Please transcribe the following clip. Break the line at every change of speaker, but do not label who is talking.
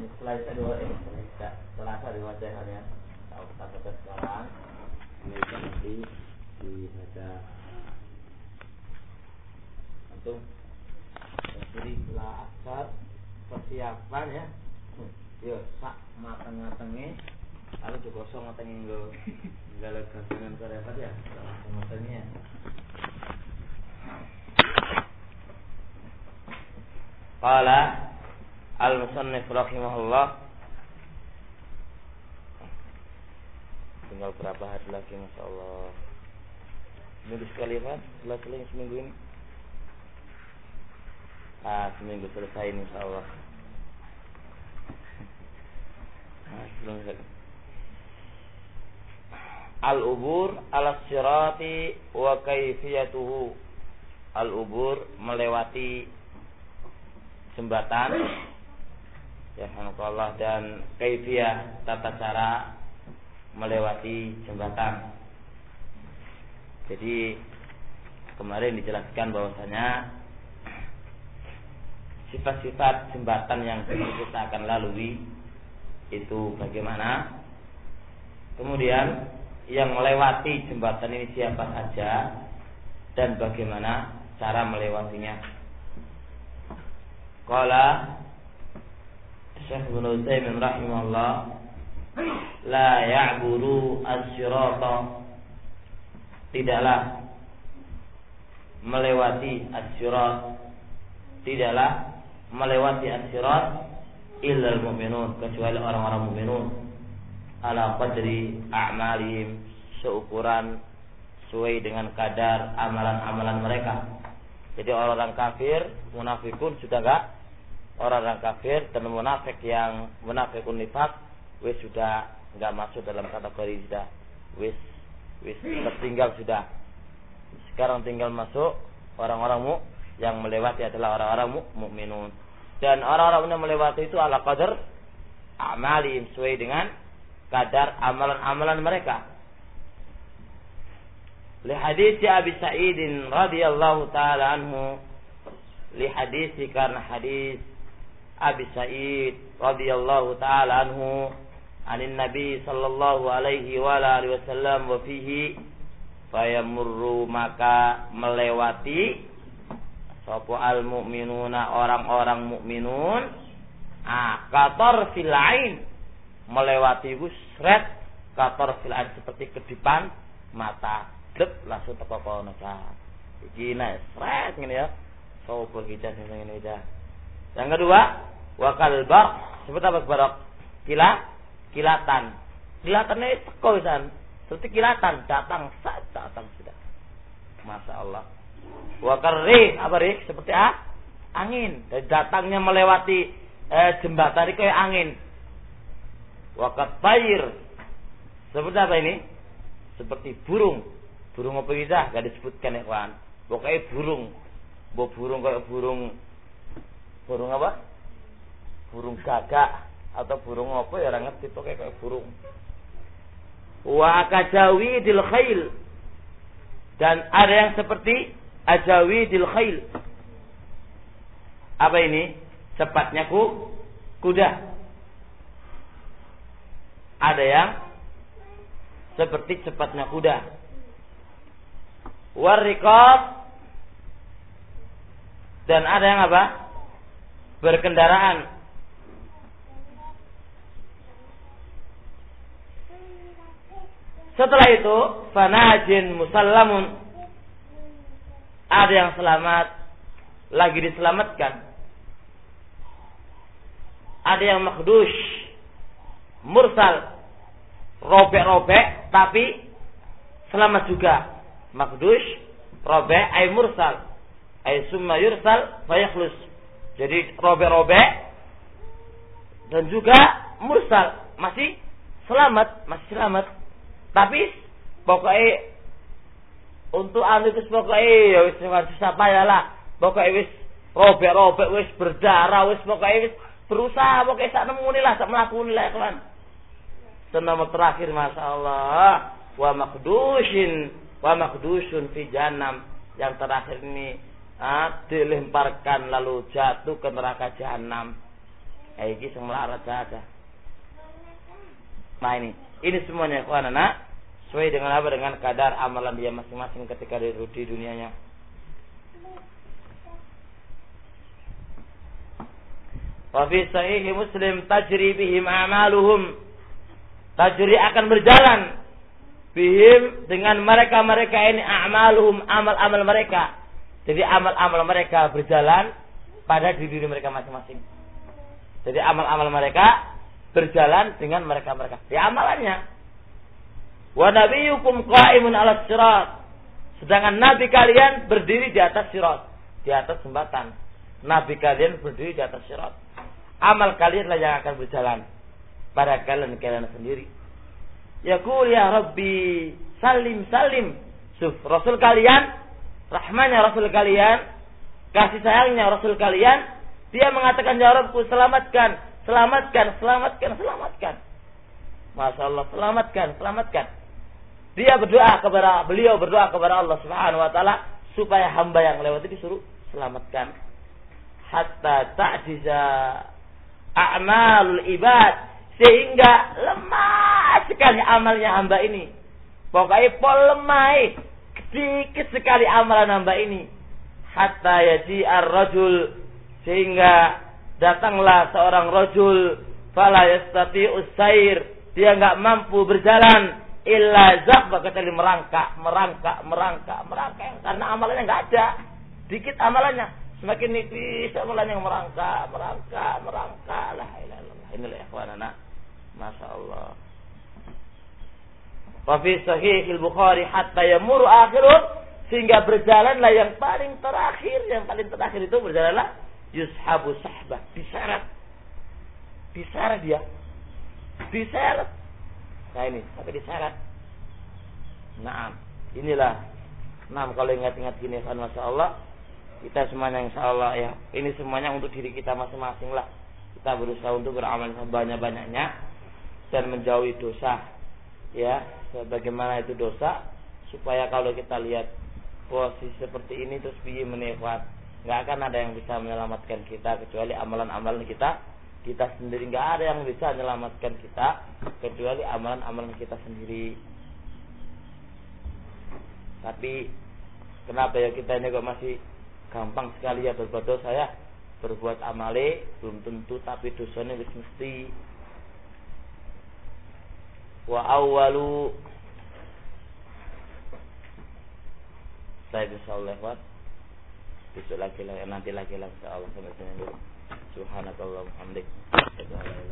Setelah itu terasa di wajahnya. Kalau kita baca sekarang, ini nanti dibaca antum. Jadi setelah asar persiapan ya. Yo sak mateng-matenge lalu digosong matenge nggo nggale gagangan repot ya. Matengnya. Qala al-musannif rahimahullah. Tinggal berapa hari lagi masyaallah. Seminggu sekali Pak, setelah seminggu ini. Seminggu selesai insyaallah. Al-ubur ala sirati wa kaifiyatuhu. Al-ubur melewati jembatan ya Allah, dan kaifiyah tata cara melewati jembatan. Jadi kemarin dijelaskan bahwasanya sifat-sifat jembatan yang kita akan lalui itu bagaimana, kemudian yang melewati jembatan ini siapa saja dan bagaimana cara melewatinya. Qala Syekh Ibnu Utsaimin rahimahullah, la ya'buru as-sirata, tidaklah melewati as-sirat, tidaklah melewati as-sirat illal mu'minun, kecuali orang-orang mukminun, ala qadri a'malihim, seukuran sesuai dengan kadar amalan-amalan mereka. Jadi orang-orang kafir, munafikun sudah enggak, orang-orang kafir dan munafik yang munafikun nifaq wis sudah enggak masuk dalam kategori sudah wis tertinggal sudah. Sekarang tinggal masuk orang-orang yang melewati adalah orang-orang mukminun. Dan orang-orang yang melewati itu ala qadar a'malihim, sesuai dengan kadar amalan-amalan mereka. Li hadits Abi Sa'id radhiyallahu taala anhu, li hadits karena hadis Abi Sa'id radhiyallahu taala anhu anin Nabi sallallahu alaihi wa alihi wasallam wa fihi fayamurru, maka melewati sapa al mukminuna, orang-orang mukminun, qatar fil ain, melewati busret, qatar fil ain, seperti kedipan mata, gleb langsung teko kono cah. Iki nek sret ngene ya. Sapa kita sing ngene aja. Yang kedua, wa kalbar, sebut apa barok? Kilatan. Kilatannya teko pisan. Seperti kilatan, datang sudah. Masya Allah. Wa karri, apa ri? Seperti angin. Dan datangnya melewati jembatan itu kayak angin. Wa katayr. Seperti apa ini? Seperti burung. Burung apa bisa? Gak disebutkan ya kawan. Pokoknya burung. Burung kayak burung apa? Burung gagak atau burung apa ya orang ngerti, pokoknya kayak burung. Wa kajawi dil khail, dan ada yang seperti ajawi dil khail. Apa ini? Cepatnya kuda. Ada yang seperti cepatnya kuda. Warriqab, dan ada yang apa? Berkendaraan. Setelah itu fanajin musallamun, ada yang selamat, lagi diselamatkan. Ada yang makdush, mursal, robek-robek tapi selamat juga. Makdush, robek, ay mursal, ay summa yursal fayakhlus. Jadi robek-robek dan juga mursal, masih selamat. Tapi pokoknya untuk itu pokoknya ya wis susah payah lah. Pokoknya wis robek-robek, wis berdarah, wis pokoknya wis berusaha pokoknya sak nemune lah, sak mlakune lah kan. Nomor terakhir masyaallah, wa makdushun fi jahannam, yang terakhir ini dilemparkan lalu jatuh ke neraka jahanam. Iki sing melarat saja. Nah ini semuanya ikhwanana sesuai dengan apa? Dengan kadar amalan dia masing-masing ketika di dunianya. Wa fi sahih Muslim tajri bihim a'maluhum. Tajri akan berjalan bihim dengan mereka-mereka ini a'maluhum, amal-amal mereka. Jadi amal-amal mereka berjalan pada diri mereka masing-masing. Jadi amal-amal mereka berjalan dengan mereka-mereka. Di amalannya. Wa nabiyyukum qa'imun 'alas sirat. Sedangkan nabi kalian berdiri di atas sirat, di atas jembatan. Nabi kalian berdiri di atas sirat. Amal kalianlah yang akan berjalan pada kalian sendiri. Yaqul ya Rabbi salim salim. Rasul kalian, rahmannya Rasul kalian, kasih sayangnya Rasul kalian, dia mengatakan ya Rabbku selamatkan, selamatkan, selamatkan, selamatkan. Masya Allah, selamatkan, selamatkan. Beliau berdoa kepada Allah Subhanahu wa taala supaya hamba yang lewat itu disuruh selamatkan. Hatta ta'jiza a'malul ibad, sehingga lemah sekali amalnya hamba ini. Pokoknya lemah, sedikit sekali amalan hamba ini. Hatta yaji'ar rajul, sehingga datanglah seorang rajul fala yastati'us sair, dia enggak mampu berjalan illa zabba, kecuali merangkak karena amalannya enggak ada. Dikit amalannya, semakin nipis amalannya merangkak. La ilaha illallah. Inilah ikhwanana. Masya Allah. Wa fi sahih al-Bukhari hatta yamuru akhirun, sehingga berjalanlah yang paling terakhir itu berjalanlah yushabu sahbah, diseret dia. Diseret. Nah ini, tapi diseret. Nah, inilah. Nah, kalau ingat-ingat gini kan Masya Allah, kita semuanya insya Allah ya, ini semuanya untuk diri kita masing-masing lah. Kita berusaha untuk beramal sebanyak-banyaknya dan menjauhi dosa. Ya, sebagaimana itu dosa, supaya kalau kita lihat posisi seperti ini terus piye menefat, nggak akan ada yang bisa menyelamatkan kita kecuali amalan-amalan kita sendiri. Nggak ada yang bisa menyelamatkan kita kecuali amalan-amalan kita sendiri. Tapi kenapa ya kita ini kok masih gampang sekali ya berbuat dosa ya? Berbuat amale belum tentu, tapi dosanya wis mesti. Wa awwalu, saya insyaallah besok lagi lah, nanti lagi lah insyaallah. Subhanallah wa bihamdik.